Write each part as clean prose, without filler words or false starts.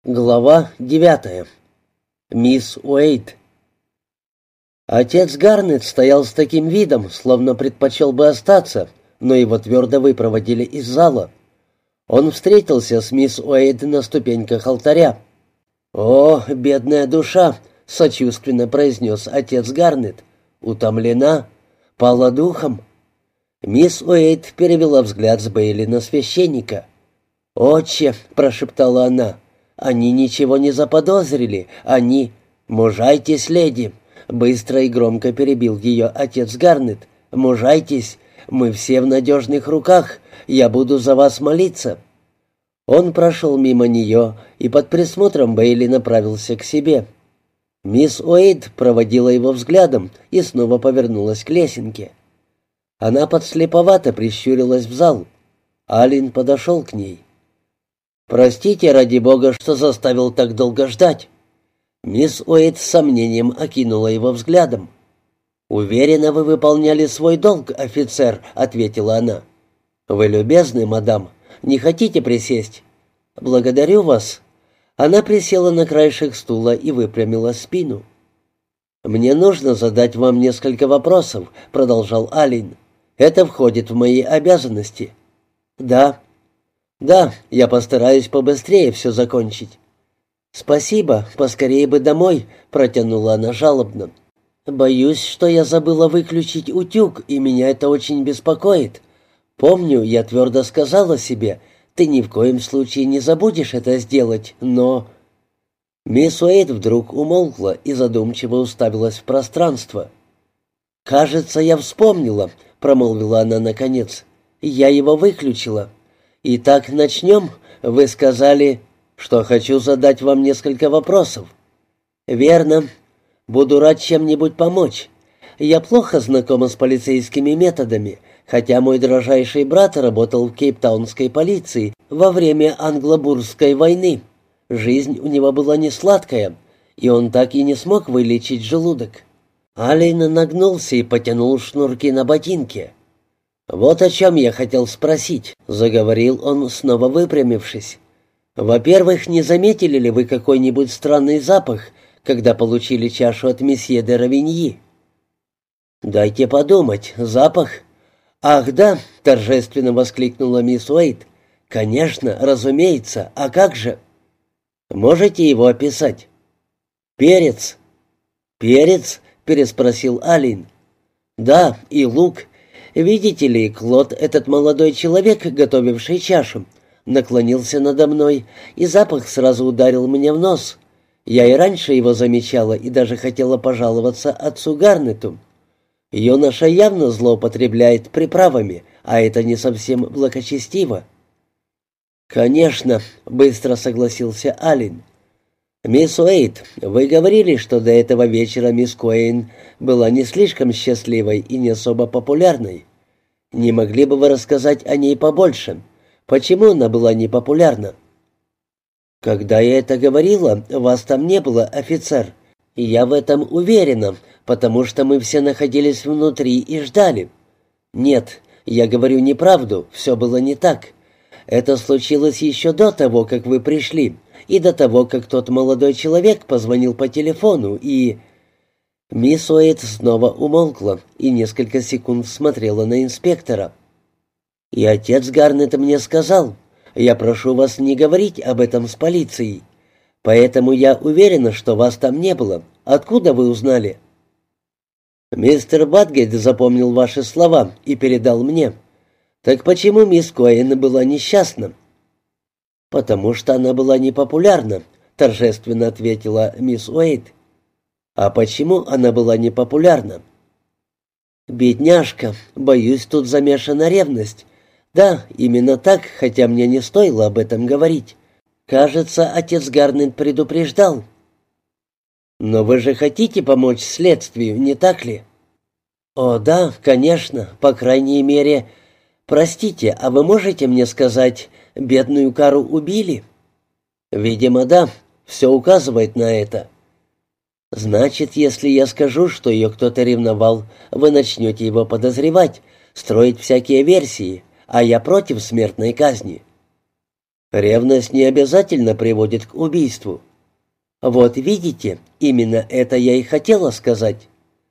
Глава 9. Мисс Уэйд. Отец Гарнет стоял с таким видом, словно предпочел бы остаться, но его твердо выпроводили из зала. Он встретился с мисс Уэйд на ступеньках алтаря. «О, бедная душа!» — сочувственно произнес отец Гарнет. «Утомлена? Пала духом?» Мисс Уэйд перевела взгляд с Бейли на священника. «Отче!» — прошептала она. «Они ничего не заподозрили. Они...» «Мужайтесь, леди!» — быстро и громко перебил ее отец Гарнет. «Мужайтесь! Мы все в надежных руках. Я буду за вас молиться». Он прошел мимо нее и под присмотром Бейли направился к себе. Мисс Уэйд проводила его взглядом и снова повернулась к лесенке. Она подслеповато прищурилась в зал. Алин подошел к ней. «Простите, ради бога, что заставил так долго ждать». Мисс Уэйд с сомнением окинула его взглядом. «Уверена, вы выполняли свой долг, офицер», — ответила она. «Вы любезны, мадам. Не хотите присесть?» «Благодарю вас». Она присела на краешек стула и выпрямила спину. «Мне нужно задать вам несколько вопросов», — продолжал Алин. «Это входит в мои обязанности». «Да». «Да, я постараюсь побыстрее все закончить». «Спасибо, поскорее бы домой», — протянула она жалобно. «Боюсь, что я забыла выключить утюг, и меня это очень беспокоит. Помню, я твердо сказала себе, ты ни в коем случае не забудешь это сделать, но...» Мисс Уэйд вдруг умолкла и задумчиво уставилась в пространство. «Кажется, я вспомнила», — промолвила она наконец. «Я его выключила». «Итак, начнем. Вы сказали, что хочу задать вам несколько вопросов». «Верно. Буду рад чем-нибудь помочь. Я плохо знакома с полицейскими методами, хотя мой дрожайший брат работал в кейптаунской полиции во время Англобургской войны. Жизнь у него была не сладкая, и он так и не смог вылечить желудок». Алин нагнулся и потянул шнурки на ботинке. «Вот о чем я хотел спросить», — заговорил он, снова выпрямившись. «Во-первых, не заметили ли вы какой-нибудь странный запах, когда получили чашу от месье де Равиньи?» «Дайте подумать. Запах?» «Ах, да!» — торжественно воскликнула мисс Уэйд. «Конечно, разумеется. А как же?» «Можете его описать?» «Перец». «Перец?» — переспросил Алин. «Да, и лук. Видите ли, Клод, этот молодой человек, готовивший чашу, наклонился надо мной, и запах сразу ударил мне в нос. Я и раньше его замечала и даже хотела пожаловаться отцу Гарнету. Юноша явно злоупотребляет приправами, а это не совсем благочестиво». «Конечно», — быстро согласился Алин. «Мисс Уэйд, вы говорили, что до этого вечера мисс Куэйн была не слишком счастливой и не особо популярной. Не могли бы вы рассказать о ней побольше? Почему она была непопулярна?» «Когда я это говорила, вас там не было, офицер. И я в этом уверена, потому что мы все находились внутри и ждали. Нет, я говорю неправду, все было не так. Это случилось еще до того, как вы пришли, и до того, как тот молодой человек позвонил по телефону, и...» Мисс Уэйд снова умолкла и несколько секунд смотрела на инспектора. «И отец Гарнет мне сказал, я прошу вас не говорить об этом с полицией. Поэтому я уверена, что вас там не было. Откуда вы узнали?» «Мистер Батгейт запомнил ваши слова и передал мне. Так почему мисс Куэйн была несчастна?» «Потому что она была непопулярна», — торжественно ответила мисс Уэйд. «А почему она была непопулярна?» «Бедняжка, боюсь, тут замешана ревность. Да, именно так, хотя мне не стоило об этом говорить. Кажется, отец Гарнет предупреждал». «Но вы же хотите помочь следствию, не так ли?» «О, да, конечно, по крайней мере. Простите, а вы можете мне сказать, бедную Кару убили?» «Видимо, да. Все указывает на это». «Значит, если я скажу, что ее кто-то ревновал, вы начнете его подозревать, строить всякие версии, а я против смертной казни». Ревность не обязательно приводит к убийству. Вот видите, именно это я и хотела сказать.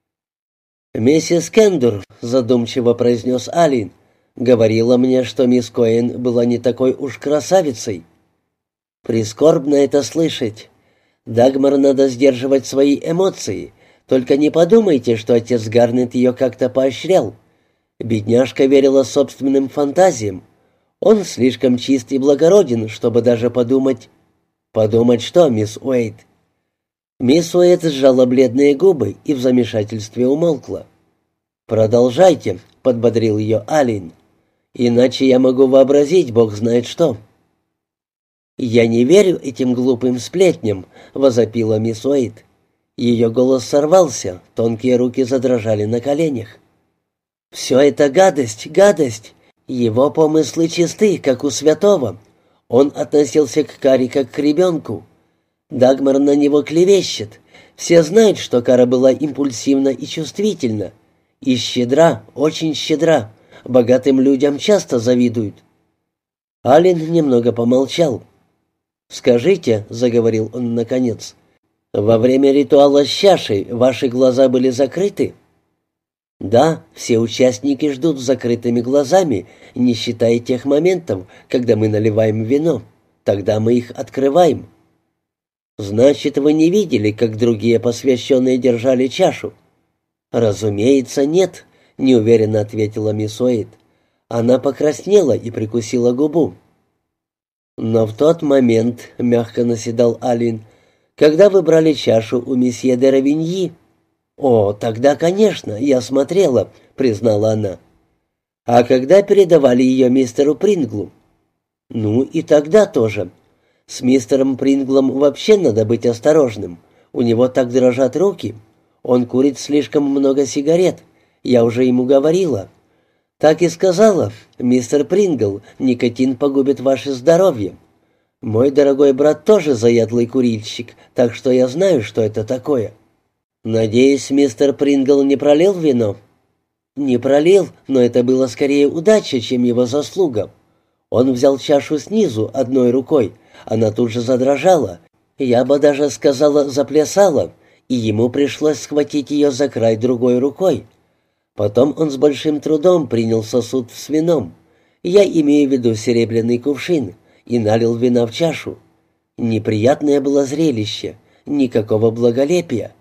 «Миссис Кендур», — задумчиво произнес Алин, — «говорила мне, что мисс Коэн была не такой уж красавицей». «Прискорбно это слышать. Дагмар надо сдерживать свои эмоции. Только не подумайте, что отец Гарнет ее как-то поощрял. Бедняжка верила собственным фантазиям. Он слишком чист и благороден, чтобы даже подумать...» «Подумать что, мисс Уэйт?» Мисс Уэйт сжала бледные губы и в замешательстве умолкла. «Продолжайте», — подбодрил ее Алин. «Иначе я могу вообразить, бог знает что». «Я не верю этим глупым сплетням», — возопила мисс Уэйт. Ее голос сорвался, тонкие руки задрожали на коленях. «Все это гадость, гадость. Его помыслы чисты, как у святого. Он относился к Каре как к ребенку. Дагмар на него клевещет. Все знают, что Кара была импульсивна и чувствительна. И щедра, очень щедра. Богатым людям часто завидуют». Ален немного помолчал. «Скажите», — заговорил он наконец, — «во время ритуала с чашей ваши глаза были закрыты?» «Да, все участники ждут с закрытыми глазами, не считая тех моментов, когда мы наливаем вино. Тогда мы их открываем». «Значит, вы не видели, как другие посвященные держали чашу?» «Разумеется, нет», — неуверенно ответила мисс Уэйт. Она покраснела и прикусила губу. «Но в тот момент, — мягко наседал Алин, — когда вы брали чашу у месье де Равиньи...» «О, тогда, конечно, я смотрела», — признала она. «А когда передавали ее мистеру Принглу?» «Ну, и тогда тоже. С мистером Принглом вообще надо быть осторожным. У него так дрожат руки. Он курит слишком много сигарет. Я уже ему говорила. Так и сказала: мистер Прингл, никотин погубит ваше здоровье. Мой дорогой брат тоже заядлый курильщик, так что я знаю, что это такое». «Надеюсь, мистер Прингл не пролил вино?» «Не пролил, но это было скорее удача, чем его заслуга. Он взял чашу снизу одной рукой, она тут же задрожала, я бы даже сказала, заплясала, и ему пришлось схватить ее за край другой рукой. Потом он с большим трудом принял сосуд с вином, я имею в виду серебряный кувшин, и налил вина в чашу. Неприятное было зрелище, никакого благолепия».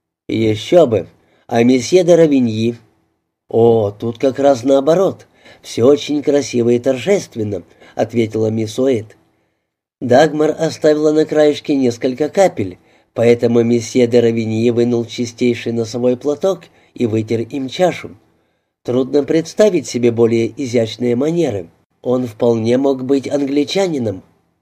«Еще бы! А месье де Равиньи?» «О, тут как раз наоборот. Все очень красиво и торжественно», — ответила мисс Уэйт. Дагмар оставила на краешке несколько капель, поэтому месье де Равиньи вынул чистейший носовой платок и вытер им чашу. Трудно представить себе более изящные манеры. Он вполне мог быть англичанином.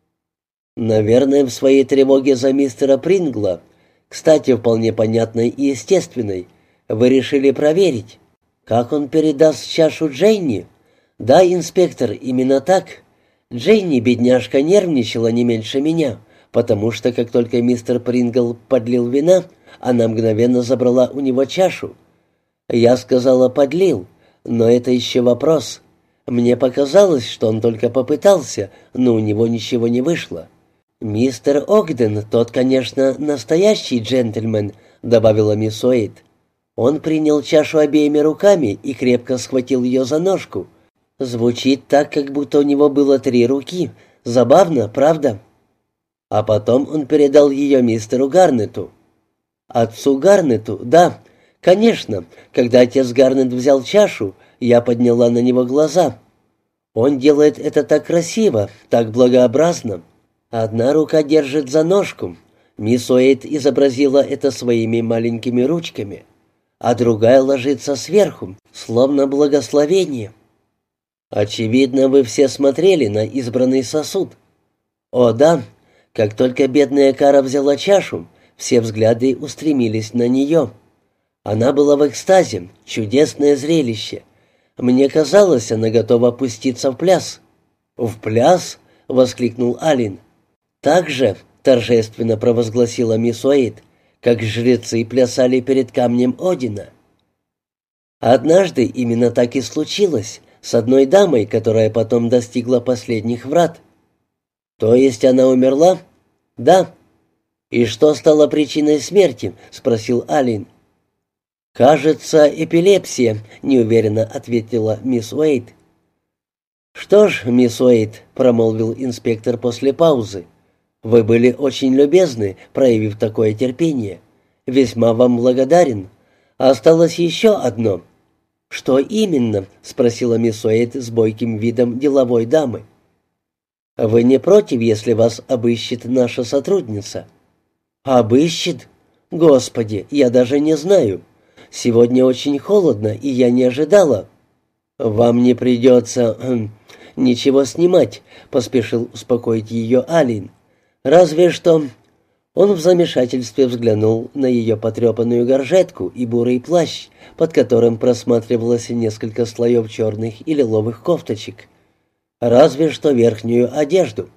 Наверное, в своей тревоге за мистера Прингла, кстати, вполне понятной и естественной, вы решили проверить, как он передаст чашу Дженни. Да, инспектор, именно так. Дженни, бедняжка, нервничала не меньше меня, потому что, как только мистер Прингл подлил вина, она мгновенно забрала у него чашу. Я сказала «подлил», но это еще вопрос. Мне показалось, что он только попытался, но у него ничего не вышло. «Мистер Огден, тот, конечно, настоящий джентльмен», — добавила мисс Уэйт. «Он принял чашу обеими руками и крепко схватил ее за ножку. Звучит так, как будто у него было 3 руки. Забавно, правда?» А потом он передал ее мистеру Гарнету. «Отцу Гарнету, да, конечно. Когда отец Гарнет взял чашу, я подняла на него глаза. Он делает это так красиво, так благообразно. Одна рука держит за ножку. Мисс Уэйт изобразила это своими маленькими ручками, а другая ложится сверху, словно благословение. Очевидно, вы все смотрели на избранный сосуд. О, да, как только бедная Кара взяла чашу, все взгляды устремились на нее. Она была в экстазе, чудесное зрелище. Мне казалось, она готова пуститься в пляс». «В пляс?» — воскликнул Алин. «Так же», — торжественно провозгласила мисс Уэйт, «как жрецы плясали перед камнем Одина». Однажды именно так и случилось с одной дамой, которая потом достигла последних врат. То есть она умерла? Да. И что стало причиной смерти? Спросил Аллен. Кажется, эпилепсия, неуверенно ответила мисс Уэйт. Что ж, мисс Уэйт, промолвил инспектор после паузы, вы были очень любезны, проявив такое терпение. Весьма вам благодарен. Осталось еще одно. Что именно? Спросила мисс Уэйт с бойким видом деловой дамы. Вы не против, если вас обыщет наша сотрудница? Обыщет? Господи, я даже не знаю. Сегодня очень холодно, и я не ожидала. Вам не придется ничего снимать, поспешил успокоить ее Аллен. Разве что... Он в замешательстве взглянул на ее потрепанную горжетку и бурый плащ, под которым просматривалось несколько слоев черных и лиловых кофточек. Разве что верхнюю одежду.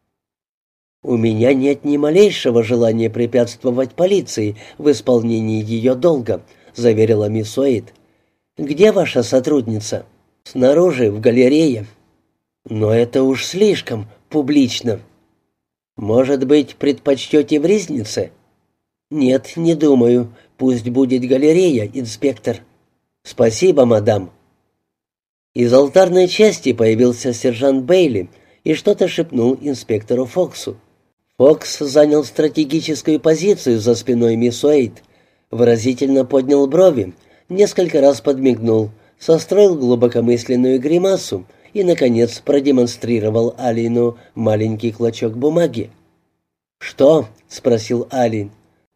«У меня нет ни малейшего желания препятствовать полиции в исполнении ее долга», — заверила мисс Уэйт. «Где ваша сотрудница?» «Снаружи, в галерее». «Но это уж слишком публично». «Может быть, предпочтете в Ризнице?» «Нет, не думаю. Пусть будет галерея, инспектор». «Спасибо, мадам». Из алтарной части появился сержант Бейли и что-то шепнул инспектору Фоксу. Фокс занял стратегическую позицию за спиной мисс Уэйт, выразительно поднял брови, несколько раз подмигнул, состроил глубокомысленную гримасу и, наконец, продемонстрировал Аллену маленький клочок бумаги. «Что?» — спросил Аллен.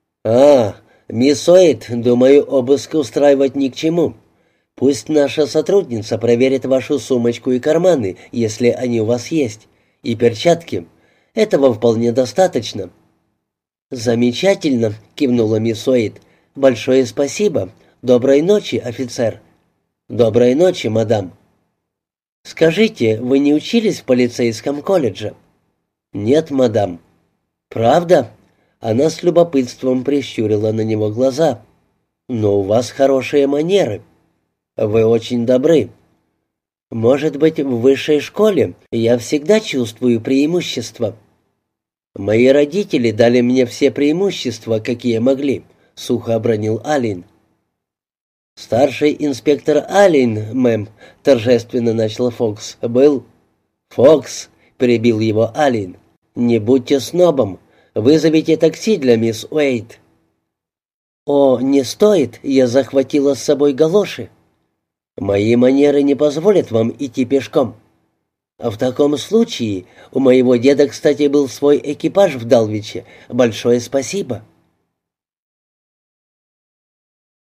Мисс Уэйт, думаю, обыск устраивать ни к чему. Пусть наша сотрудница проверит вашу сумочку и карманы, если они у вас есть, и перчатки. Этого вполне достаточно». «Замечательно», — кивнула мисс Уэйт. «Большое спасибо. Доброй ночи, офицер». «Доброй ночи, мадам». «Скажите, вы не учились в полицейском колледже?» «Нет, мадам». «Правда?» Она с любопытством прищурила на него глаза. «Но у вас хорошие манеры. Вы очень добры. Может быть, в высшей школе я всегда чувствую преимущество». «Мои родители дали мне все преимущества, какие могли», — сухо обронил Аллен. «Старший инспектор Аллен, мэм», — торжественно начал Фокс, — «был...» «Фокс», — перебил его Аллен, — «не будьте снобом. Вызовите такси для мисс Уэйт». «О, не стоит, я захватила с собой галоши». «Мои манеры не позволят вам идти пешком». «В таком случае у моего деда, кстати, был свой экипаж в Далвиче. Большое спасибо».